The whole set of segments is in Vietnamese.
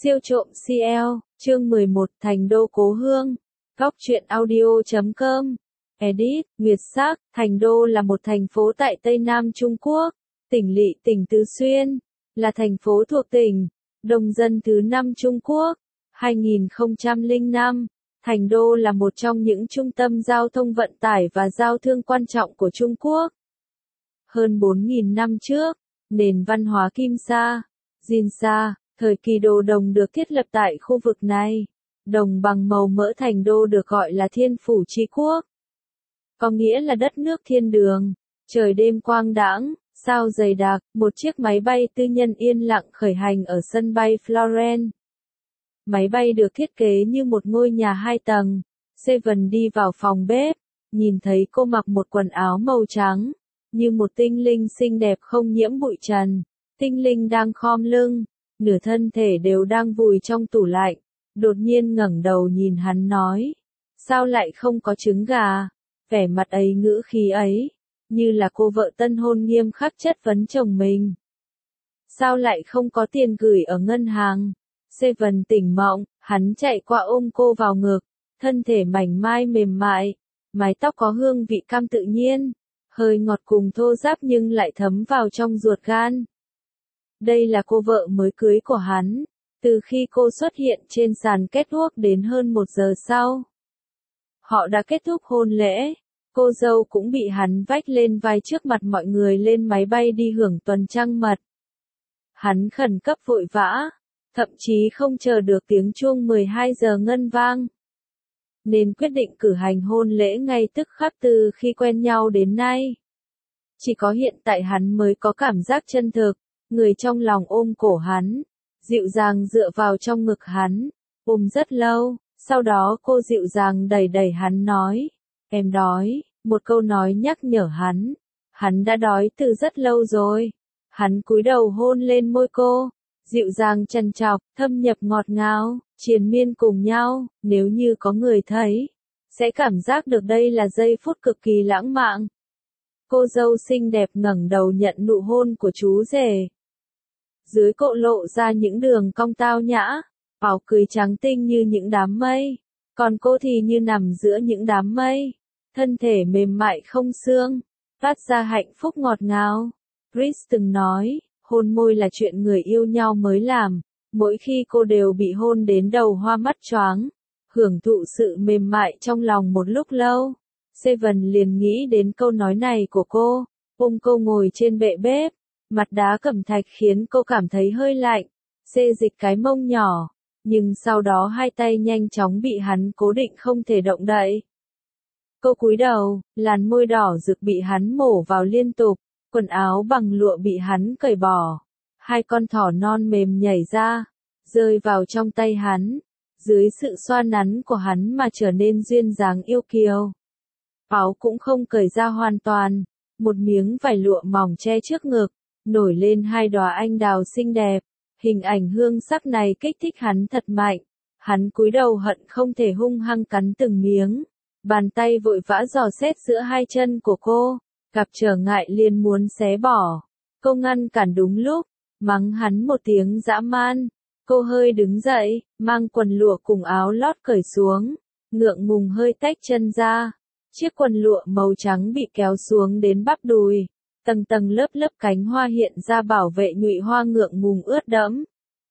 Siêu trộm CL, chương 11, Thành đô cố hương. Góc truyện audio.com. Edit, Nguyệt Sắc. Thành đô là một thành phố tại Tây Nam Trung Quốc, tỉnh Lỵ, tỉnh Tứ Xuyên, là thành phố thuộc tỉnh đông dân thứ 5 Trung Quốc. 2005, Thành đô là một trong những trung tâm giao thông vận tải và giao thương quan trọng của Trung Quốc. Hơn 4.000 năm trước, nền văn hóa Kim Sa, Jin Sa, thời kỳ đồ đồng được thiết lập tại khu vực này. Đồng bằng màu mỡ Thành đô được gọi là Thiên Phủ Chi Quốc, có nghĩa là đất nước thiên đường. Trời đêm quang đãng, sao dày đặc, một chiếc máy bay tư nhân yên lặng khởi hành ở sân bay Florence. Máy bay được thiết kế như một ngôi nhà 2 tầng. Seven đi vào phòng bếp, nhìn thấy cô mặc một quần áo màu trắng, như một tinh linh xinh đẹp không nhiễm bụi trần. Tinh linh đang khom lưng, nửa thân thể đều đang vùi trong tủ lạnh. Đột nhiên ngẩng đầu nhìn hắn nói, sao lại không có trứng gà? Vẻ mặt ấy, ngữ khí ấy, như là cô vợ tân hôn nghiêm khắc chất vấn chồng mình. Sao lại không có tiền gửi ở ngân hàng? Seven tỉnh mộng, hắn chạy qua ôm cô vào ngực, thân thể mảnh mai mềm mại, mái tóc có hương vị cam tự nhiên, hơi ngọt cùng thô ráp nhưng lại thấm vào trong ruột gan. Đây là cô vợ mới cưới của hắn, từ khi cô xuất hiện trên sàn kết quốc đến hơn 1 giờ sau. Họ đã kết thúc hôn lễ, cô dâu cũng bị hắn vách lên vai trước mặt mọi người lên máy bay đi hưởng tuần trăng mật. Hắn khẩn cấp vội vã, thậm chí không chờ được tiếng chuông 12 giờ ngân vang, nên quyết định cử hành hôn lễ ngay tức khắc từ khi quen nhau đến nay. Chỉ có hiện tại hắn mới có cảm giác chân thực, người trong lòng ôm cổ hắn, dịu dàng dựa vào trong ngực hắn, ôm rất lâu, sau đó cô dịu dàng đẩy đẩy hắn nói, em đói, một câu nói nhắc nhở hắn đã đói từ rất lâu rồi. Hắn cúi đầu hôn lên môi cô, dịu dàng trằn trọc, thâm nhập ngọt ngào, triền miên cùng nhau. Nếu như có người thấy, sẽ cảm giác được đây là giây phút cực kỳ lãng mạn. Cô dâu xinh đẹp ngẩng đầu nhận nụ hôn của chú rể. Dưới cộ lộ ra những đường cong tao nhã, áo cưới trắng tinh như những đám mây, còn cô thì như nằm giữa những đám mây, thân thể mềm mại không xương, phát ra hạnh phúc ngọt ngào. Chris từng nói, hôn môi là chuyện người yêu nhau mới làm, mỗi khi cô đều bị hôn đến đầu hoa mắt choáng, hưởng thụ sự mềm mại trong lòng một lúc lâu. Seven liền nghĩ đến câu nói này của cô, ôm cô ngồi trên bệ bếp, mặt đá cẩm thạch khiến cô cảm thấy hơi lạnh, xê dịch cái mông nhỏ, nhưng sau đó hai tay nhanh chóng bị hắn cố định không thể động đậy. Cô cúi đầu, làn môi đỏ rực bị hắn mổ vào liên tục, quần áo bằng lụa bị hắn cởi bỏ, hai con thỏ non mềm nhảy ra, rơi vào trong tay hắn, dưới sự xoa nắn của hắn mà trở nên duyên dáng yêu kiều. Áo cũng không cởi ra hoàn toàn, một miếng vải lụa mỏng che trước ngực, nổi lên 2 đóa anh đào xinh đẹp. Hình ảnh hương sắc này kích thích hắn thật mạnh, hắn cúi đầu hận không thể hung hăng cắn từng miếng, bàn tay vội vã dò xét giữa hai chân của cô, gặp trở ngại liền muốn xé bỏ. Cô ngăn cản đúng lúc, mắng hắn một tiếng dã man. Cô hơi đứng dậy, mang quần lụa cùng áo lót cởi xuống, ngượng ngùng hơi tách chân ra. Chiếc quần lụa màu trắng bị kéo xuống đến bắp đùi, tầng tầng lớp lớp cánh hoa hiện ra bảo vệ nhụy hoa ngượng ngùng ướt đẫm.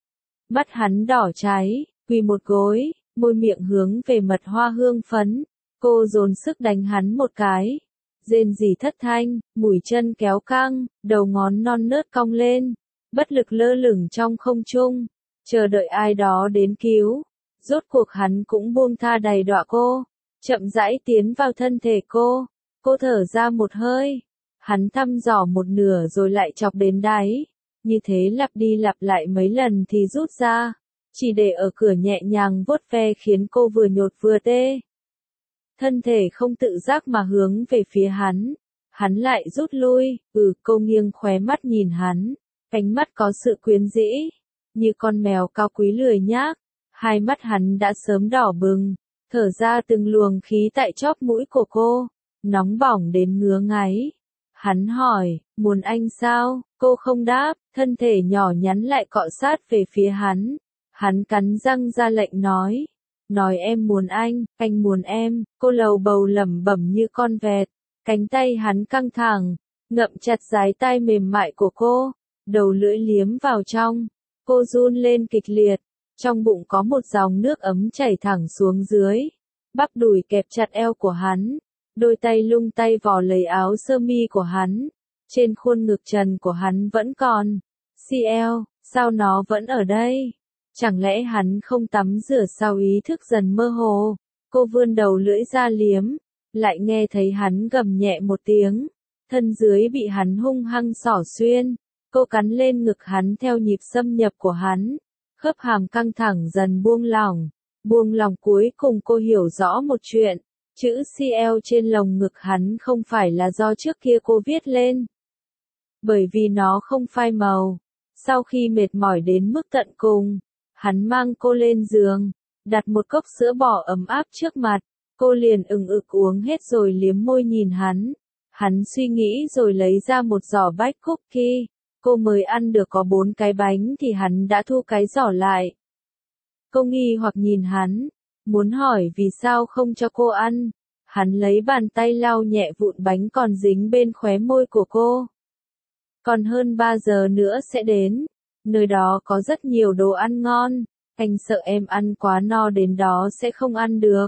Mắt hắn đỏ cháy, quỳ một gối, môi miệng hướng về mật hoa hương phấn. Cô dồn sức đánh hắn một cái, rên rỉ thất thanh, mũi chân kéo căng, đầu ngón non nớt cong lên, bất lực lơ lửng trong không trung, chờ đợi ai đó đến cứu. Rốt cuộc hắn cũng buông tha đầy đọa cô, chậm rãi tiến vào thân thể cô. Cô thở ra một hơi, hắn thăm dò một nửa rồi lại chọc đến đáy, như thế lặp đi lặp lại mấy lần thì rút ra, chỉ để ở cửa nhẹ nhàng vuốt ve khiến cô vừa nhột vừa tê. Thân thể không tự giác mà hướng về phía hắn lại rút lui. Cô nghiêng khóe mắt nhìn hắn, ánh mắt có sự quyến rũ, như con mèo cao quý lười nhác. Hai mắt hắn đã sớm đỏ bừng, thở ra từng luồng khí tại chóp mũi của cô, nóng bỏng đến ngứa ngáy. Hắn hỏi, muốn anh sao? Cô không đáp, thân thể nhỏ nhắn lại cọ sát về phía hắn. Hắn cắn răng ra lệnh nói em muốn anh muốn em, cô lầu bầu lẩm bẩm như con vẹt, cánh tay hắn căng thẳng, ngậm chặt dái tai mềm mại của cô, đầu lưỡi liếm vào trong, cô run lên kịch liệt, trong bụng có một dòng nước ấm chảy thẳng xuống dưới, bắp đùi kẹp chặt eo của hắn, đôi tay lung tay vò lấy áo sơ mi của hắn, trên khuôn ngực trần của hắn vẫn còn CL, sao nó vẫn ở đây? Chẳng lẽ hắn không tắm rửa sao? Ý thức dần mơ hồ, cô vươn đầu lưỡi ra liếm, lại nghe thấy hắn gầm nhẹ một tiếng, thân dưới bị hắn hung hăng xỏ xuyên, cô cắn lên ngực hắn theo nhịp xâm nhập của hắn, khớp hàm căng thẳng dần buông lỏng cuối cùng cô hiểu rõ một chuyện, chữ CL trên lồng ngực hắn không phải là do trước kia cô viết lên, bởi vì nó không phai màu. Sau khi mệt mỏi đến mức tận cùng, hắn mang cô lên giường, đặt một cốc sữa bò ấm áp trước mặt, cô liền ừng ực uống hết rồi liếm môi nhìn hắn. Hắn suy nghĩ rồi lấy ra một giỏ bách cookie, cô mới ăn được có 4 cái bánh thì hắn đã thu cái giỏ lại. Cô nghi hoặc nhìn hắn, muốn hỏi vì sao không cho cô ăn, hắn lấy bàn tay lau nhẹ vụn bánh còn dính bên khóe môi của cô. Còn hơn 3 giờ nữa sẽ đến, nơi đó có rất nhiều đồ ăn ngon, anh sợ em ăn quá no đến đó sẽ không ăn được.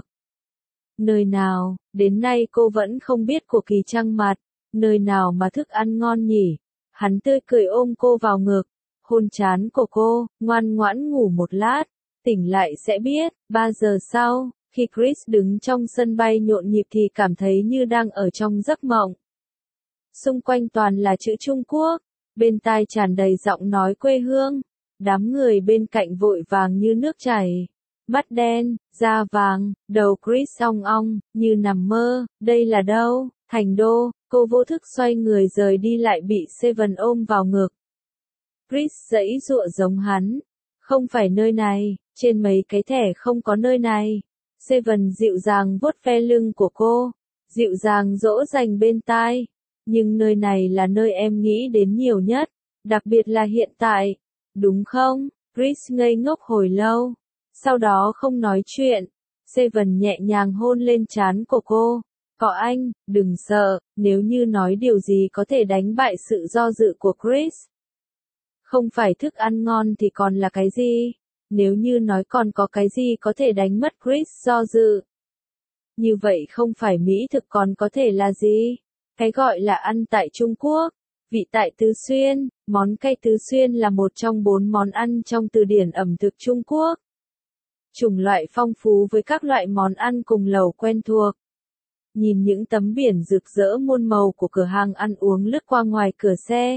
Nơi nào, đến nay cô vẫn không biết của Kỳ Trăng mặt, nơi nào mà thức ăn ngon nhỉ? Hắn tươi cười ôm cô vào ngực, hôn trán của cô, ngoan ngoãn ngủ một lát, tỉnh lại sẽ biết. 3 giờ sau, khi Chris đứng trong sân bay nhộn nhịp thì cảm thấy như đang ở trong giấc mộng. Xung quanh toàn là chữ Trung Quốc, bên tai tràn đầy giọng nói quê hương, đám người bên cạnh vội vàng như nước chảy, mắt đen, da vàng, đầu Chris ong ong, như nằm mơ, đây là đâu, Thành Đô, cô vô thức xoay người rời đi lại bị Seven ôm vào ngực. Chris giãy giụa giống hắn, không phải nơi này, trên mấy cái thẻ không có nơi này. Seven dịu dàng vuốt ve lưng của cô, dịu dàng dỗ dành bên tai. Nhưng nơi này là nơi em nghĩ đến nhiều nhất, đặc biệt là hiện tại, đúng không? Chris ngây ngốc hồi lâu, sau đó không nói chuyện. Seven nhẹ nhàng hôn lên trán của cô. Có anh, đừng sợ, nếu như nói điều gì có thể đánh bại sự do dự của Chris. Không phải thức ăn ngon thì còn là cái gì? Nếu như nói còn có cái gì có thể đánh mất Chris do dự. Như vậy không phải mỹ thực còn có thể là gì? Cái gọi là ăn tại Trung Quốc, vị tại Tứ Xuyên, món cay Tứ Xuyên là một trong 4 món ăn trong từ điển ẩm thực Trung Quốc. Chủng loại phong phú với các loại món ăn cùng lẩu quen thuộc. Nhìn những tấm biển rực rỡ muôn màu của cửa hàng ăn uống lướt qua ngoài cửa xe.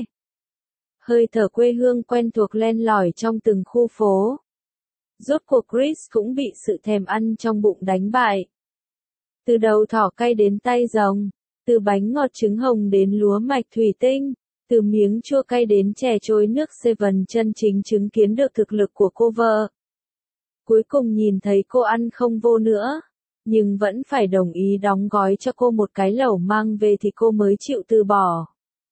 Hơi thở quê hương quen thuộc len lỏi trong từng khu phố. Rốt cuộc Chris cũng bị sự thèm ăn trong bụng đánh bại. Từ đầu thỏ cay đến tay rồng, từ bánh ngọt trứng hồng đến lúa mạch thủy tinh, từ miếng chua cay đến chè trôi nước. Seven chân chính chứng kiến được thực lực của cô vợ. Cuối cùng nhìn thấy cô ăn không vô nữa, nhưng vẫn phải đồng ý đóng gói cho cô một cái lẩu mang về thì cô mới chịu từ bỏ.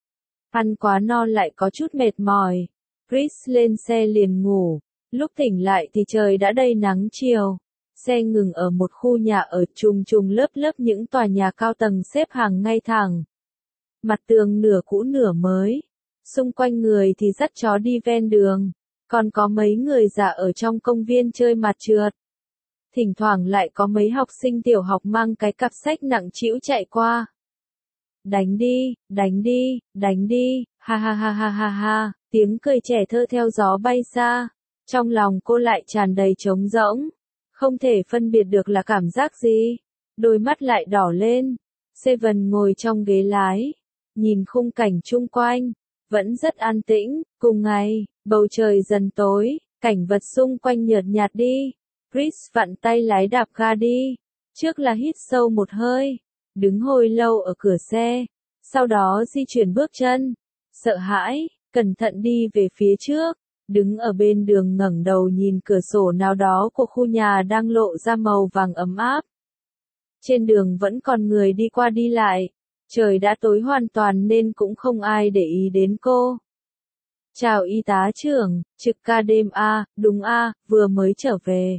Ăn quá no lại có chút mệt mỏi, Chris lên xe liền ngủ, lúc tỉnh lại thì trời đã đầy nắng chiều. Xe ngừng ở một khu nhà ở trùng trùng lớp lớp những tòa nhà cao tầng xếp hàng ngay thẳng. Mặt tường nửa cũ nửa mới. Xung quanh người thì dắt chó đi ven đường. Còn có mấy người già ở trong công viên chơi mặt trượt. Thỉnh thoảng lại có mấy học sinh tiểu học mang cái cặp sách nặng trĩu chạy qua. Đánh đi, đánh đi, đánh đi, ha ha ha ha ha ha, tiếng cười trẻ thơ theo gió bay xa. Trong lòng cô lại tràn đầy trống rỗng. Không thể phân biệt được là cảm giác gì. Đôi mắt lại đỏ lên. Seven ngồi trong ghế lái. Nhìn khung cảnh chung quanh. Vẫn rất an tĩnh. Cùng ngày, bầu trời dần tối. Cảnh vật xung quanh nhợt nhạt đi. Chris vặn tay lái đạp ga đi. Trước là hít sâu một hơi. Đứng hồi lâu ở cửa xe. Sau đó di chuyển bước chân. Sợ hãi, cẩn thận đi về phía trước. Đứng ở bên đường ngẩng đầu nhìn cửa sổ nào đó của khu nhà đang lộ ra màu vàng ấm áp. Trên đường vẫn còn người đi qua đi lại. Trời đã tối hoàn toàn nên cũng không ai để ý đến cô. Chào y tá trưởng, trực ca đêm a, đúng a, vừa mới trở về.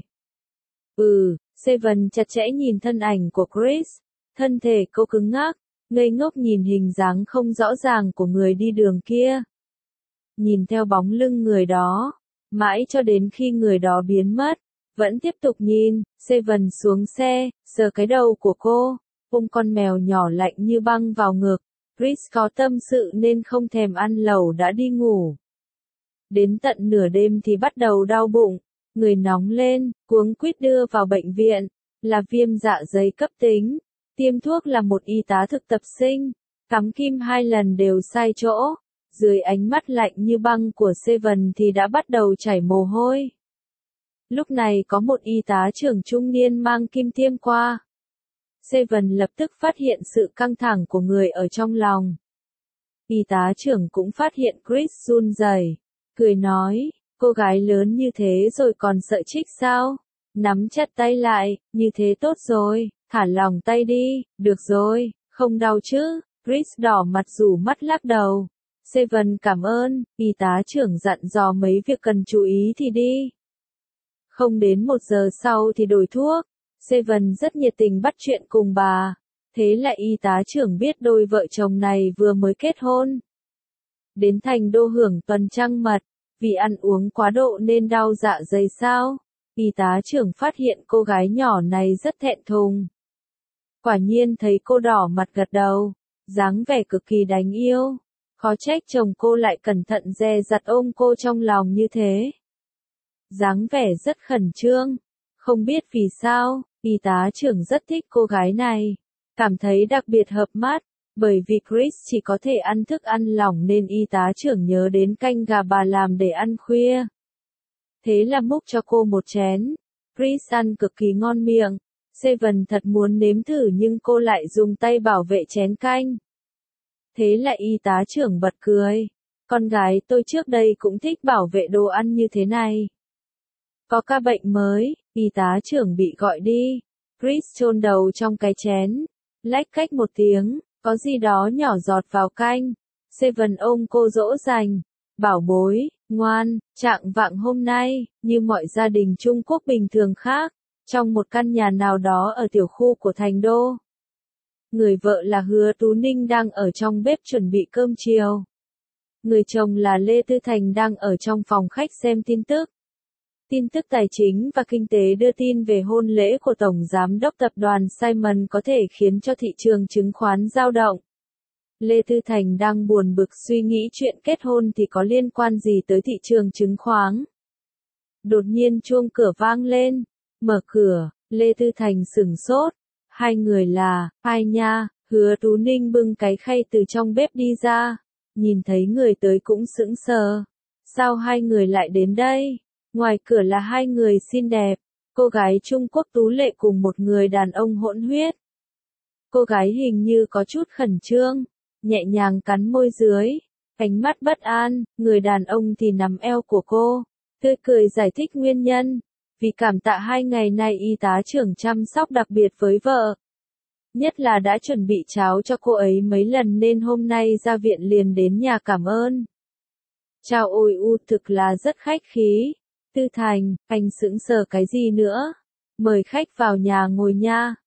Seven chặt chẽ nhìn thân ảnh của Chris, thân thể cô cứng ngắc, ngây ngốc nhìn hình dáng không rõ ràng của người đi đường kia. Nhìn theo bóng lưng người đó, mãi cho đến khi người đó biến mất, vẫn tiếp tục nhìn. Seven xuống xe, sờ cái đầu của cô, ôm con mèo nhỏ lạnh như băng vào ngực. Chris có tâm sự nên không thèm ăn lẩu đã đi ngủ. Đến tận nửa đêm thì bắt đầu đau bụng, người nóng lên, cuống quýt đưa vào bệnh viện, là viêm dạ dày cấp tính. Tiêm thuốc là một y tá thực tập sinh, cắm kim 2 lần đều sai chỗ. Dưới ánh mắt lạnh như băng của Seven thì đã bắt đầu chảy mồ hôi. Lúc này có một y tá trưởng trung niên mang kim tiêm qua. Seven lập tức phát hiện sự căng thẳng của người ở trong lòng. Y tá trưởng cũng phát hiện Chris run rẩy, cười nói, cô gái lớn như thế rồi còn sợ trích sao? Nắm chặt tay lại, như thế tốt rồi, thả lỏng tay đi, được rồi, không đau chứ? Chris đỏ mặt rủ mắt lắc đầu. Seven cảm ơn, y tá trưởng dặn dò mấy việc cần chú ý thì đi. Không đến 1 giờ sau thì đổi thuốc. Seven rất nhiệt tình bắt chuyện cùng bà. Thế là y tá trưởng biết đôi vợ chồng này vừa mới kết hôn. Đến thành đô hưởng tuần trăng mật, vì ăn uống quá độ nên đau dạ dày sao? Y tá trưởng phát hiện cô gái nhỏ này rất thẹn thùng. Quả nhiên thấy cô đỏ mặt gật đầu, dáng vẻ cực kỳ đáng yêu. Khó trách chồng cô lại cẩn thận dè dặt ôm cô trong lòng như thế. Dáng vẻ rất khẩn trương. Không biết vì sao, y tá trưởng rất thích cô gái này. Cảm thấy đặc biệt hợp mắt, bởi vì Chris chỉ có thể ăn thức ăn lỏng nên y tá trưởng nhớ đến canh gà bà làm để ăn khuya. Thế là múc cho cô một chén. Chris ăn cực kỳ ngon miệng. Seven thật muốn nếm thử nhưng cô lại dùng tay bảo vệ chén canh. Thế là y tá trưởng bật cười. Con gái tôi trước đây cũng thích bảo vệ đồ ăn như thế này. Có ca bệnh mới, y tá trưởng bị gọi đi. Chris chôn đầu trong cái chén. Lách cách một tiếng, có gì đó nhỏ giọt vào canh. Seven ôm cô dỗ dành. Bảo bối, ngoan, trạng vạng hôm nay, như mọi gia đình Trung Quốc bình thường khác, trong một căn nhà nào đó ở tiểu khu của thành đô. Người vợ là Hứa Tú Ninh đang ở trong bếp chuẩn bị cơm chiều. Người chồng là Lê Tư Thành đang ở trong phòng khách xem tin tức. Tin tức tài chính và kinh tế đưa tin về hôn lễ của Tổng Giám đốc Tập đoàn Simon có thể khiến cho thị trường chứng khoán dao động. Lê Tư Thành đang buồn bực suy nghĩ chuyện kết hôn thì có liên quan gì tới thị trường chứng khoán. Đột nhiên chuông cửa vang lên. Mở cửa, Lê Tư Thành sửng sốt. Hai người là, ai nha? Hứa Tú Ninh bưng cái khay từ trong bếp đi ra. Nhìn thấy người tới cũng sững sờ. Sao hai người lại đến đây? Ngoài cửa là hai người xinh đẹp. Cô gái Trung Quốc tú lệ cùng một người đàn ông hỗn huyết. Cô gái hình như có chút khẩn trương. Nhẹ nhàng cắn môi dưới. Ánh mắt bất an, người đàn ông thì nắm eo của cô. Tươi cười giải thích nguyên nhân. Vì cảm tạ 2 ngày nay y tá trưởng chăm sóc đặc biệt với vợ. Nhất là đã chuẩn bị cháo cho cô ấy mấy lần nên hôm nay ra viện liền đến nhà cảm ơn. Chào ôi thực là rất khách khí. Tư Thành, anh sững sờ cái gì nữa? Mời khách vào nhà ngồi nha.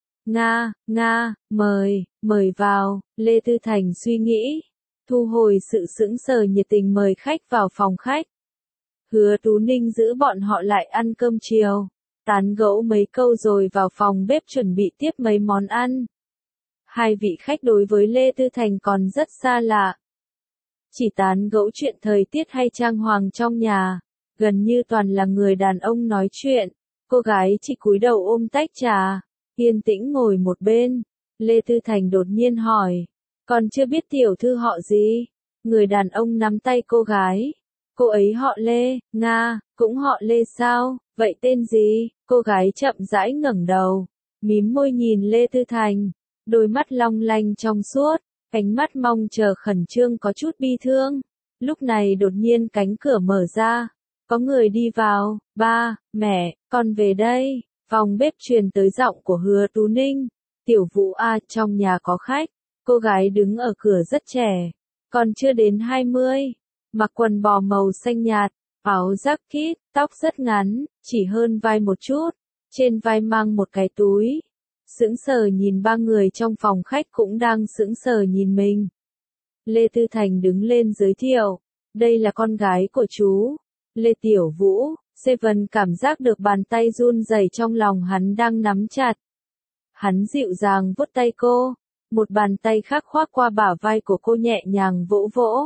Nga, mời vào. Lê Tư Thành suy nghĩ. Thu hồi sự sững sờ nhiệt tình mời khách vào phòng khách. Hứa Tú Ninh giữ bọn họ lại ăn cơm chiều. Tán gẫu mấy câu rồi vào phòng bếp chuẩn bị tiếp mấy món ăn. Hai vị khách đối với Lê Tư Thành còn rất xa lạ. Chỉ tán gẫu chuyện thời tiết hay trang hoàng trong nhà. Gần như toàn là người đàn ông nói chuyện. Cô gái chỉ cúi đầu ôm tách trà. Yên tĩnh ngồi một bên. Lê Tư Thành đột nhiên hỏi. Còn chưa biết tiểu thư họ gì? Người đàn ông nắm tay cô gái. Cô ấy họ Lê, Nga, cũng họ Lê sao? Vậy tên gì? Cô gái chậm rãi ngẩng đầu. Mím môi nhìn Lê Tư Thành. Đôi mắt long lanh trong suốt. Ánh mắt mong chờ khẩn trương có chút bi thương. Lúc này đột nhiên cánh cửa mở ra. Có người đi vào. Ba, mẹ, con về đây. Phòng bếp truyền tới giọng của Hứa Tú Ninh. Tiểu Vũ à, trong nhà có khách. Cô gái đứng ở cửa rất trẻ. Còn chưa đến 20. mặc quần bò màu xanh nhạt, áo jacket, tóc rất ngắn, chỉ hơn vai một chút, trên vai mang một cái túi. Sững sờ nhìn ba người trong phòng khách cũng đang sững sờ nhìn mình. Lê Tư Thành đứng lên giới thiệu, đây là con gái của chú, Lê Tiểu Vũ. Seven cảm giác được bàn tay run rẩy trong lòng hắn đang nắm chặt. Hắn dịu dàng vuốt tay cô, một bàn tay khác khoác qua bả vai của cô nhẹ nhàng vỗ vỗ.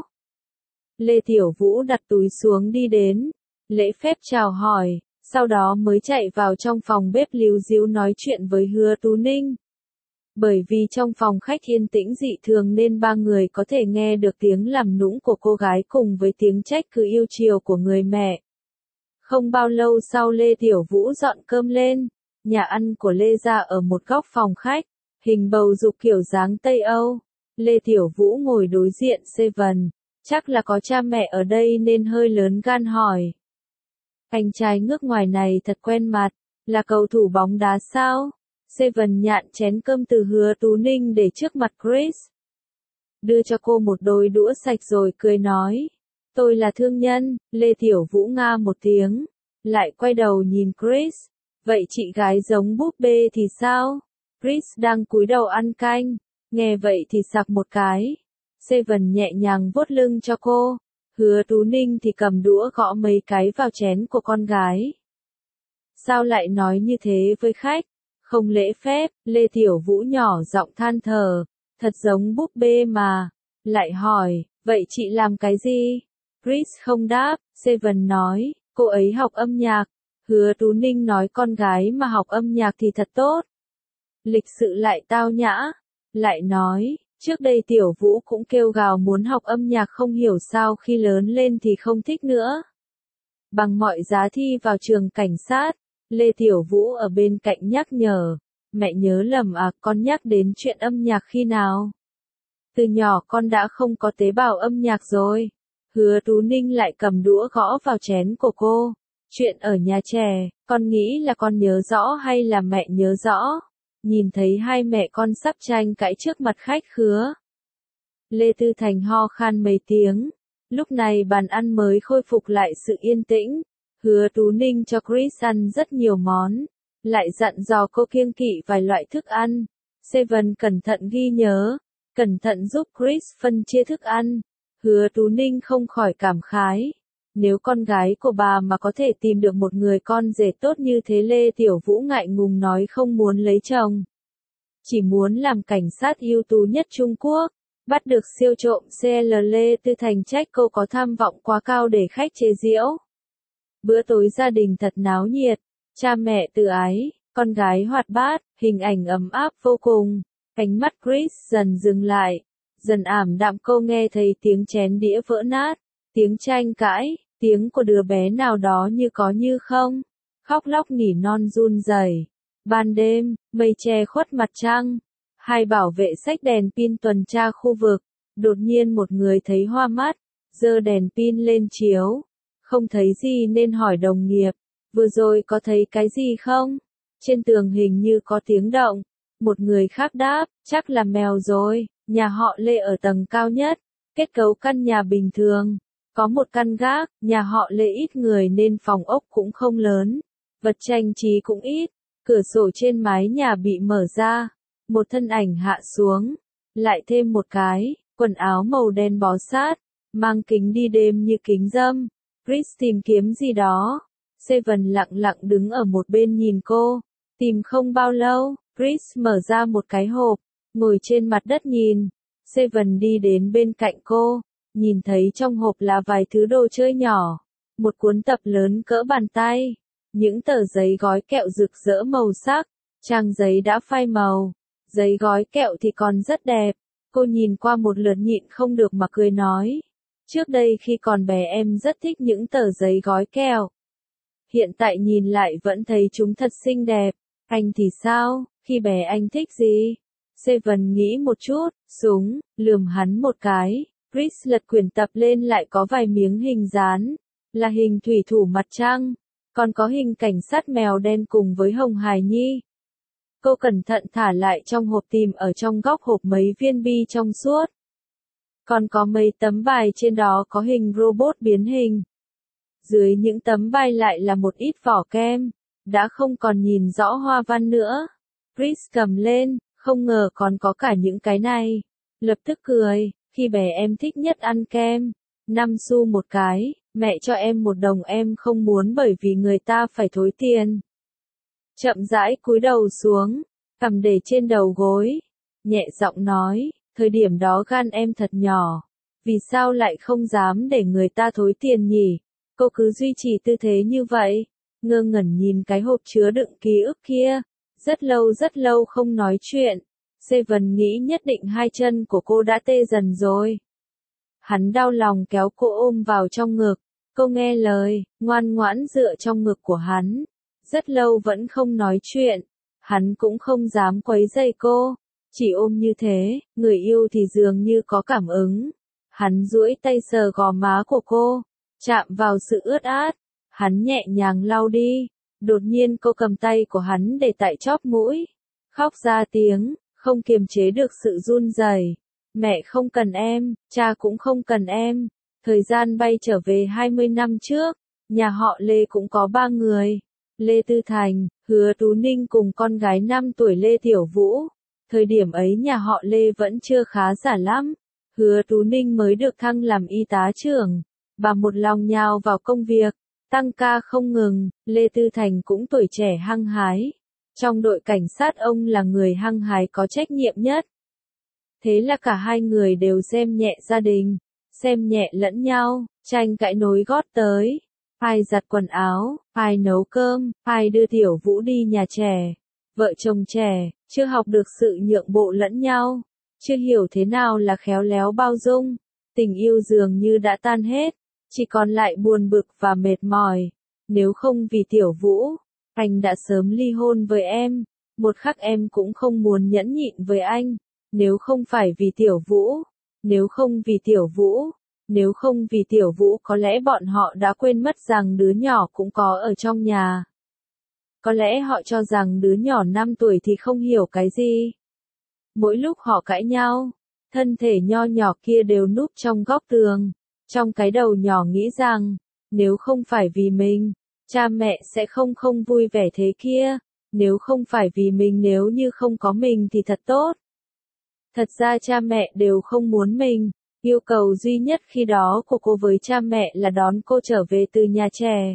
Lê Tiểu Vũ đặt túi xuống đi đến, lễ phép chào hỏi, sau đó mới chạy vào trong phòng bếp líu ríu nói chuyện với Hứa Tú Ninh. Bởi vì trong phòng khách yên tĩnh dị thường nên ba người có thể nghe được tiếng làm nũng của cô gái cùng với tiếng trách cứ yêu chiều của người mẹ. Không bao lâu sau Lê Tiểu Vũ dọn cơm lên, nhà ăn của Lê gia ở một góc phòng khách, hình bầu dục kiểu dáng Tây Âu. Lê Tiểu Vũ ngồi đối diện Seven, chắc là có cha mẹ ở đây nên hơi lớn gan hỏi. Anh trai ngước ngoài này thật quen mặt, là cầu thủ bóng đá sao? Seven nhạn chén cơm từ Hứa Tú Ninh để trước mặt Chris. Đưa cho cô một đôi đũa sạch rồi cười nói. Tôi là thương nhân, Lê Tiểu Vũ nga một tiếng, lại quay đầu nhìn Chris. Vậy chị gái giống búp bê thì sao? Chris đang cúi đầu ăn canh, nghe vậy thì sặc một cái. Seven nhẹ nhàng vuốt lưng cho cô, Hứa Tú Ninh thì cầm đũa gõ mấy cái vào chén của con gái. Sao lại nói như thế với khách? Không lễ phép, Lê Tiểu Vũ nhỏ giọng than thở, thật giống búp bê mà. Lại hỏi, vậy chị làm cái gì? Chris không đáp, Seven nói, cô ấy học âm nhạc. Hứa Tú Ninh nói con gái mà học âm nhạc thì thật tốt. Lịch sự lại tao nhã. Lại nói, trước đây Tiểu Vũ cũng kêu gào muốn học âm nhạc không hiểu sao khi lớn lên thì không thích nữa. Bằng mọi giá thi vào trường cảnh sát, Lê Tiểu Vũ ở bên cạnh nhắc nhở, mẹ nhớ lầm à, con nhắc đến chuyện âm nhạc khi nào? Từ nhỏ con đã không có tế bào âm nhạc rồi. Hứa Tú Ninh lại cầm đũa gõ vào chén của cô. Chuyện ở nhà trẻ, con nghĩ là con nhớ rõ hay là mẹ nhớ rõ? Nhìn thấy hai mẹ con sắp tranh cãi trước mặt khách khứa. Lê Tư Thành ho khan mấy tiếng. Lúc này bàn ăn mới khôi phục lại sự yên tĩnh. Hứa Tú Ninh cho Chris ăn rất nhiều món. Lại dặn dò cô kiêng kỵ vài loại thức ăn. Seven cẩn thận ghi nhớ. Cẩn thận giúp Chris phân chia thức ăn. Hứa Tú Ninh không khỏi cảm khái. Nếu con gái của bà mà có thể tìm được một người con rể tốt như thế. Lê Tiểu Vũ ngại ngùng nói không muốn lấy chồng. Chỉ muốn làm cảnh sát ưu tú nhất Trung Quốc. Bắt được siêu trộm CL. Lê Tư Thành trách cô có tham vọng quá cao để khách chế giễu. Bữa tối gia đình thật náo nhiệt. Cha mẹ tự ái, con gái hoạt bát, hình ảnh ấm áp vô cùng. Ánh mắt Chris dần dừng lại. Dần ảm đạm, cô nghe thấy tiếng chén đĩa vỡ nát, tiếng tranh cãi, tiếng của đứa bé nào đó như có như không, khóc lóc nỉ non run rẩy. Ban đêm, mây che khuất mặt trăng, hai bảo vệ xách đèn pin tuần tra khu vực, đột nhiên một người thấy hoa mắt, giơ đèn pin lên chiếu, không thấy gì nên hỏi đồng nghiệp, vừa rồi có thấy cái gì không? Trên tường hình như có tiếng động. Một người khác đáp, chắc là mèo rồi. Nhà họ Lê ở tầng cao nhất, kết cấu căn nhà bình thường, có một căn gác, nhà họ Lê ít người nên phòng ốc cũng không lớn, vật trang trí cũng ít, cửa sổ trên mái nhà bị mở ra, một thân ảnh hạ xuống, lại thêm một cái, quần áo màu đen bó sát, mang kính đi đêm như kính râm. Chris tìm kiếm gì đó, Seven lặng lặng đứng ở một bên nhìn cô, tìm không bao lâu, Chris mở ra một cái hộp. Ngồi trên mặt đất nhìn, Seven đi đến bên cạnh cô, nhìn thấy trong hộp là vài thứ đồ chơi nhỏ, một cuốn tập lớn cỡ bàn tay, những tờ giấy gói kẹo rực rỡ màu sắc, trang giấy đã phai màu, giấy gói kẹo thì còn rất đẹp, cô nhìn qua một lượt nhịn không được mà cười nói, trước đây khi còn bé em rất thích những tờ giấy gói kẹo, hiện tại nhìn lại vẫn thấy chúng thật xinh đẹp, anh thì sao, khi bé anh thích gì? Seven nghĩ một chút, súng, lườm hắn một cái, Chris lật quyển tập lên lại có vài miếng hình dán, là hình thủy thủ mặt trăng, còn có hình cảnh sát mèo đen cùng với Hồng Hải Nhi. Cô cẩn thận thả lại trong hộp tìm ở trong góc hộp mấy viên bi trong suốt. Còn có mấy tấm bài trên đó có hình robot biến hình. Dưới những tấm bài lại là một ít vỏ kem, đã không còn nhìn rõ hoa văn nữa. Chris cầm lên, không ngờ còn có cả những cái này. Lập tức cười, khi bé em thích nhất ăn kem. 5 xu một cái, mẹ cho em 1 đồng em không muốn bởi vì người ta phải thối tiền. Chậm rãi cúi đầu xuống, cầm để trên đầu gối, nhẹ giọng nói, thời điểm đó gan em thật nhỏ, vì sao lại không dám để người ta thối tiền nhỉ? Cô cứ duy trì tư thế như vậy, ngơ ngẩn nhìn cái hộp chứa đựng ký ức kia, rất lâu không nói chuyện. Seven nghĩ nhất định 2 chân của cô đã tê dần rồi. Hắn đau lòng kéo cô ôm vào trong ngực, cô nghe lời, ngoan ngoãn dựa trong ngực của hắn. Rất lâu vẫn không nói chuyện, hắn cũng không dám quấy rầy cô, chỉ ôm như thế, người yêu thì dường như có cảm ứng. Hắn duỗi tay sờ gò má của cô, chạm vào sự ướt át, hắn nhẹ nhàng lau đi, đột nhiên cô cầm tay của hắn để tại chóp mũi, khóc ra tiếng, không kiềm chế được sự run rẩy. Mẹ không cần em, cha cũng không cần em. Thời gian bay trở về 20 năm trước, nhà họ Lê cũng có 3 người. Lê Tư Thành, Hứa Tú Ninh cùng con gái 5 tuổi Lê Tiểu Vũ. Thời điểm ấy nhà họ Lê vẫn chưa khá giả lắm. Hứa Tú Ninh mới được thăng làm y tá trưởng. Bà một lòng nhào vào công việc, tăng ca không ngừng. Lê Tư Thành cũng tuổi trẻ hăng hái. Trong đội cảnh sát ông là người hăng hái có trách nhiệm nhất. Thế là cả hai người đều xem nhẹ gia đình, xem nhẹ lẫn nhau, tranh cãi nối gót tới. Ai giặt quần áo, ai nấu cơm, ai đưa Tiểu Vũ đi nhà trẻ. Vợ chồng trẻ, chưa học được sự nhượng bộ lẫn nhau, chưa hiểu thế nào là khéo léo bao dung. Tình yêu dường như đã tan hết, chỉ còn lại buồn bực và mệt mỏi. Nếu không vì Tiểu Vũ, anh đã sớm ly hôn với em. Một khắc em cũng không muốn nhẫn nhịn với anh. Nếu không phải vì Tiểu Vũ, nếu không vì Tiểu Vũ, nếu không vì Tiểu Vũ có lẽ bọn họ đã quên mất rằng đứa nhỏ cũng có ở trong nhà. Có lẽ họ cho rằng đứa nhỏ 5 tuổi thì không hiểu cái gì. Mỗi lúc họ cãi nhau, thân thể nho nhỏ kia đều núp trong góc tường. Trong cái đầu nhỏ nghĩ rằng, nếu không phải vì mình, cha mẹ sẽ không vui vẻ thế kia. Nếu không phải vì mình, nếu như không có mình thì thật tốt. Thật ra cha mẹ đều không muốn mình, yêu cầu duy nhất khi đó của cô với cha mẹ là đón cô trở về từ nhà trẻ.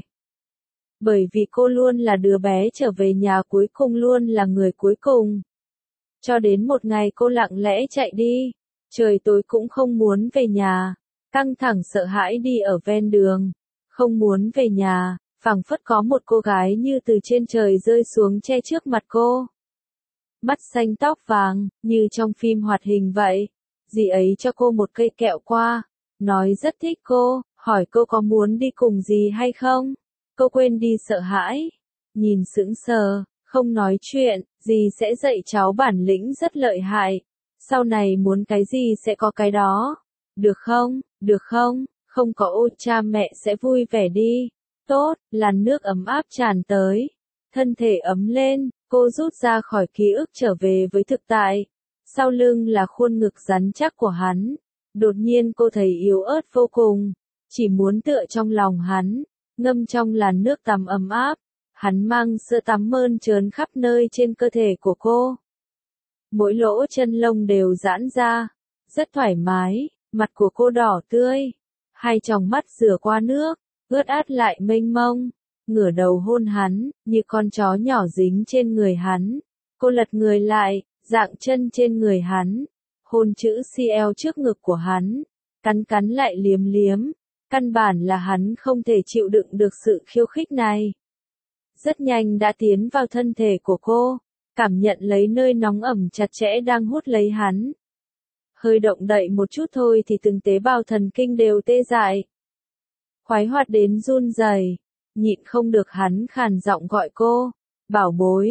Bởi vì cô luôn là đứa bé trở về nhà cuối cùng, luôn là người cuối cùng. Cho đến một ngày cô lặng lẽ chạy đi, trời tối cũng không muốn về nhà, căng thẳng sợ hãi đi ở ven đường, không muốn về nhà, phảng phất có một cô gái như từ trên trời rơi xuống che trước mặt cô. Mắt xanh tóc vàng, như trong phim hoạt hình vậy. Dì ấy cho cô một cây kẹo qua, nói rất thích cô, hỏi cô có muốn đi cùng dì hay không. Cô quên đi sợ hãi, nhìn sững sờ, không nói chuyện, dì sẽ dạy cháu bản lĩnh rất lợi hại. Sau này muốn cái gì sẽ có cái đó. Được không, không có ô cha mẹ sẽ vui vẻ đi. Tốt, làn nước ấm áp tràn tới. Thân thể ấm lên, cô rút ra khỏi ký ức trở về với thực tại. Sau lưng là khuôn ngực rắn chắc của hắn. Đột nhiên cô thấy yếu ớt vô cùng. Chỉ muốn tựa trong lòng hắn, ngâm trong làn nước tắm ấm áp. Hắn mang sữa tắm mơn trớn khắp nơi trên cơ thể của cô. Mỗi lỗ chân lông đều giãn ra, rất thoải mái, mặt của cô đỏ tươi. Hai tròng mắt rửa qua nước, ướt át lại mênh mông. Ngửa đầu hôn hắn, như con chó nhỏ dính trên người hắn. Cô lật người lại, dạng chân trên người hắn. Hôn chữ CL trước ngực của hắn. Cắn lại liếm liếm. Căn bản là hắn không thể chịu đựng được sự khiêu khích này. Rất nhanh đã tiến vào thân thể của cô. Cảm nhận lấy nơi nóng ẩm chặt chẽ đang hút lấy hắn. Hơi động đậy một chút thôi thì từng tế bào thần kinh đều tê dại. Khoái hoạt đến run rẩy. Nhịn không được hắn khàn giọng gọi cô, bảo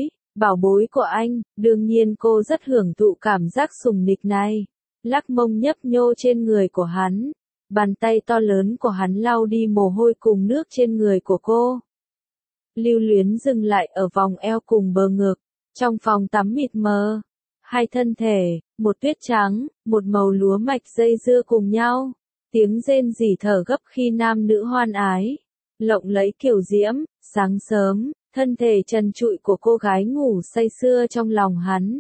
bối của anh. Đương nhiên cô rất hưởng thụ cảm giác sùng nịch này, lắc mông nhấp nhô trên người của hắn, bàn tay to lớn của hắn lau đi mồ hôi cùng nước trên người của cô. Lưu luyến dừng lại ở vòng eo cùng bờ ngực, trong phòng tắm mịt mờ, Hai thân thể, một tuyết trắng, một màu lúa mạch dây dưa cùng nhau. Tiếng rên rỉ thở gấp khi nam nữ hoan ái. Lộng lẫy kiều diễm, sáng sớm, thân thể trần trụi của cô gái ngủ say sưa trong lòng hắn.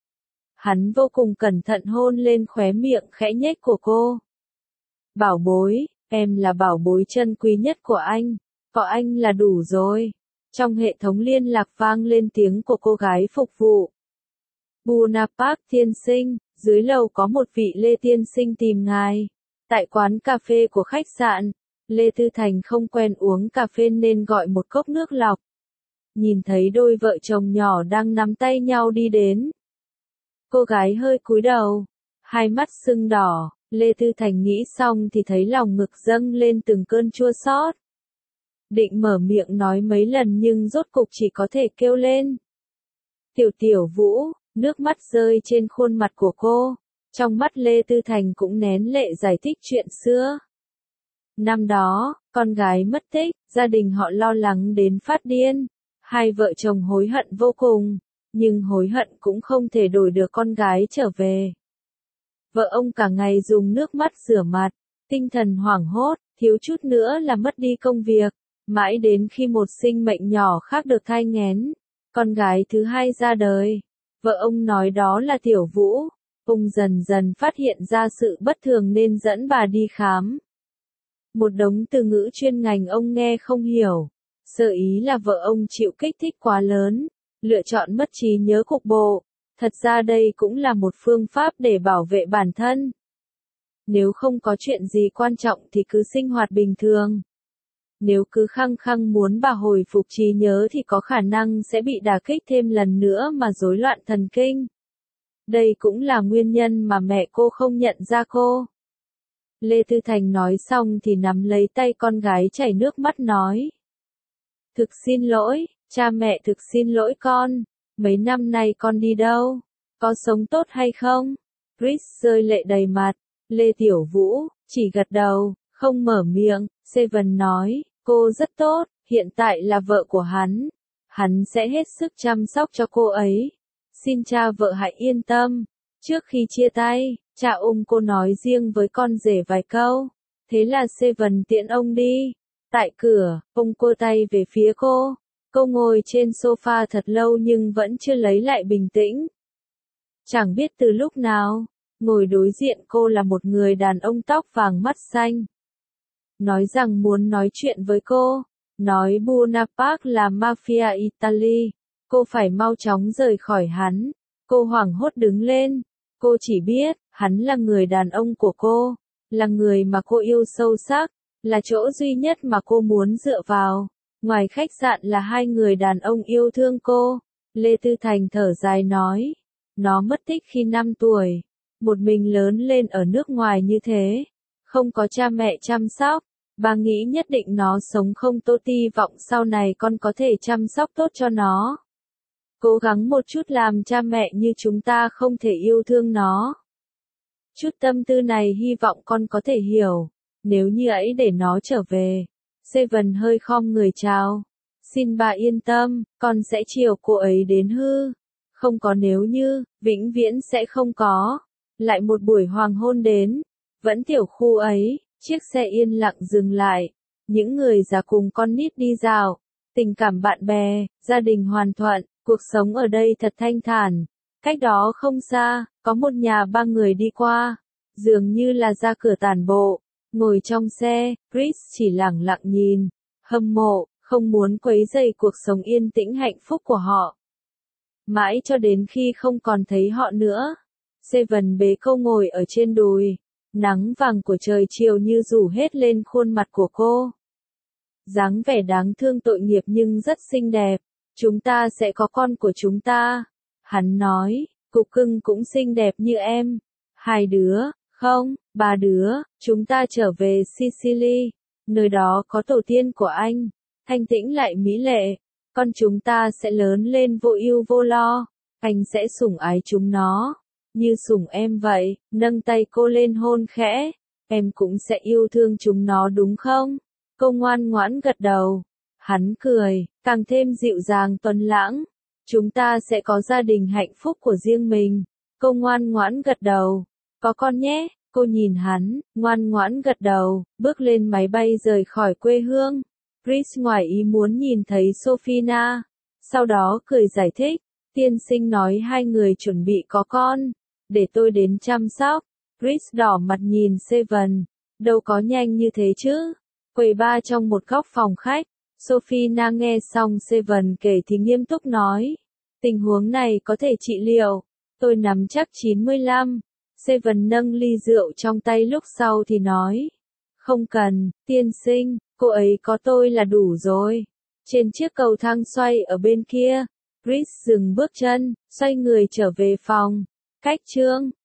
Hắn vô cùng cẩn thận hôn lên khóe miệng khẽ nhếch của cô. Bảo bối, em là bảo bối chân quý nhất của anh, có anh là đủ rồi. Trong hệ thống liên lạc vang lên tiếng của cô gái phục vụ. Bunapark tiên sinh, dưới lầu có một vị Lê tiên sinh tìm ngài. Tại quán cà phê của khách sạn, Lê Tư Thành không quen uống cà phê nên gọi một cốc nước lọc. Nhìn thấy đôi vợ chồng nhỏ đang nắm tay nhau đi đến. Cô gái hơi cúi đầu, hai mắt sưng đỏ, Lê Tư Thành nghĩ xong thì thấy lòng ngực dâng lên từng cơn chua xót. Định mở miệng nói mấy lần nhưng rốt cục chỉ có thể kêu lên. Tiểu Vũ, nước mắt rơi trên khuôn mặt của cô. Trong mắt Lê Tư Thành cũng nén lệ giải thích chuyện xưa. Năm đó, con gái mất tích, gia đình họ lo lắng đến phát điên. Hai vợ chồng hối hận vô cùng, nhưng hối hận cũng không thể đổi được con gái trở về. Vợ ông cả ngày dùng nước mắt rửa mặt, tinh thần hoảng hốt, thiếu chút nữa là mất đi công việc. Mãi đến khi một sinh mệnh nhỏ khác được thai nghén, con gái thứ hai ra đời. Vợ ông nói đó là Tiểu Vũ. Ông dần dần phát hiện ra sự bất thường nên dẫn bà đi khám. Một đống từ ngữ chuyên ngành ông nghe không hiểu. Sơ ý là vợ ông chịu kích thích quá lớn, lựa chọn mất trí nhớ cục bộ. Thật ra đây cũng là một phương pháp để bảo vệ bản thân. Nếu không có chuyện gì quan trọng thì cứ sinh hoạt bình thường. Nếu cứ khăng khăng muốn bà hồi phục trí nhớ thì có khả năng sẽ bị đả kích thêm lần nữa mà rối loạn thần kinh. Đây cũng là nguyên nhân mà mẹ cô không nhận ra cô. Lê Tư Thành nói xong thì nắm lấy tay con gái chảy nước mắt nói. Thực xin lỗi, cha mẹ thực xin lỗi con. Mấy năm nay con đi đâu? Có sống tốt hay không? Chris rơi lệ đầy mặt. Lê Tiểu Vũ, chỉ gật đầu, không mở miệng. Seven nói, cô rất tốt, hiện tại là vợ của hắn. Hắn sẽ hết sức chăm sóc cho cô ấy. Xin cha vợ hãy yên tâm. Trước khi chia tay, cha ông cô nói riêng với con rể vài câu. Thế là Seven tiễn ông đi. Tại cửa, ông quơ tay về phía cô. Cô ngồi trên sofa thật lâu nhưng vẫn chưa lấy lại bình tĩnh. Chẳng biết từ lúc nào, ngồi đối diện cô là một người đàn ông tóc vàng mắt xanh. Nói rằng muốn nói chuyện với cô. Nói Bunapark là mafia Italy. Cô phải mau chóng rời khỏi hắn. Cô hoảng hốt đứng lên. Cô chỉ biết, hắn là người đàn ông của cô. Là người mà cô yêu sâu sắc. Là chỗ duy nhất mà cô muốn dựa vào. Ngoài khách sạn là hai người đàn ông yêu thương cô. Lê Tư Thành thở dài nói. Nó mất tích khi 5 tuổi. Một mình lớn lên ở nước ngoài như thế. Không có cha mẹ chăm sóc. Bà nghĩ nhất định nó sống không tốt, hy vọng sau này con có thể chăm sóc tốt cho nó. Cố gắng một chút làm cha mẹ như chúng ta không thể yêu thương nó. Chút tâm tư này hy vọng con có thể hiểu. Nếu như ấy để nó trở về. Seven hơi khom người chào. Xin bà yên tâm, con sẽ chiều cô ấy đến hư. Không có nếu như, vĩnh viễn sẽ không có. Lại một buổi hoàng hôn đến. Vẫn tiểu khu ấy, chiếc xe yên lặng dừng lại. Những người già cùng con nít đi dạo. Tình cảm bạn bè, gia đình hoàn thuận, cuộc sống ở đây thật thanh thản. Cách đó không xa, có một nhà 3 người đi qua. Dường như là ra cửa tản bộ. Ngồi trong xe, Chris chỉ lẳng lặng nhìn, hâm mộ, không muốn quấy rầy cuộc sống yên tĩnh hạnh phúc của họ. Mãi cho đến khi không còn thấy họ nữa, Seven bế cô ngồi ở trên đùi, nắng vàng của trời chiều như rủ hết lên khuôn mặt của cô. Dáng vẻ đáng thương tội nghiệp nhưng rất xinh đẹp, chúng ta sẽ có con của chúng ta. Hắn nói, cục cưng cũng xinh đẹp như em. 2 đứa. Không, 3 đứa, chúng ta trở về Sicily, nơi đó có tổ tiên của anh, thanh tĩnh lại mỹ lệ, con chúng ta sẽ lớn lên vô ưu vô lo, anh sẽ sủng ái chúng nó, như sủng em vậy, nâng tay cô lên hôn khẽ, em cũng sẽ yêu thương chúng nó đúng không? Cô ngoan ngoãn gật đầu, hắn cười, càng thêm dịu dàng tuấn lãng, chúng ta sẽ có gia đình hạnh phúc của riêng mình. Cô ngoan ngoãn gật đầu. Có con nhé, cô nhìn hắn, ngoan ngoãn gật đầu, bước lên máy bay rời khỏi quê hương. Chris ngoài ý muốn nhìn thấy Sophina, sau đó cười giải thích, tiên sinh nói hai người chuẩn bị có con, để tôi đến chăm sóc. Chris đỏ mặt nhìn Seven, đâu có nhanh như thế chứ. Quầy bar trong một góc phòng khách, Sophina nghe xong Seven kể thì nghiêm túc nói, tình huống này có thể trị liệu, tôi nắm chắc 95. Seven nâng ly rượu trong tay lúc sau thì nói, không cần, tiên sinh, cô ấy có tôi là đủ rồi. Trên chiếc cầu thang xoay ở bên kia, Chris dừng bước chân, xoay người trở về phòng. Cách chương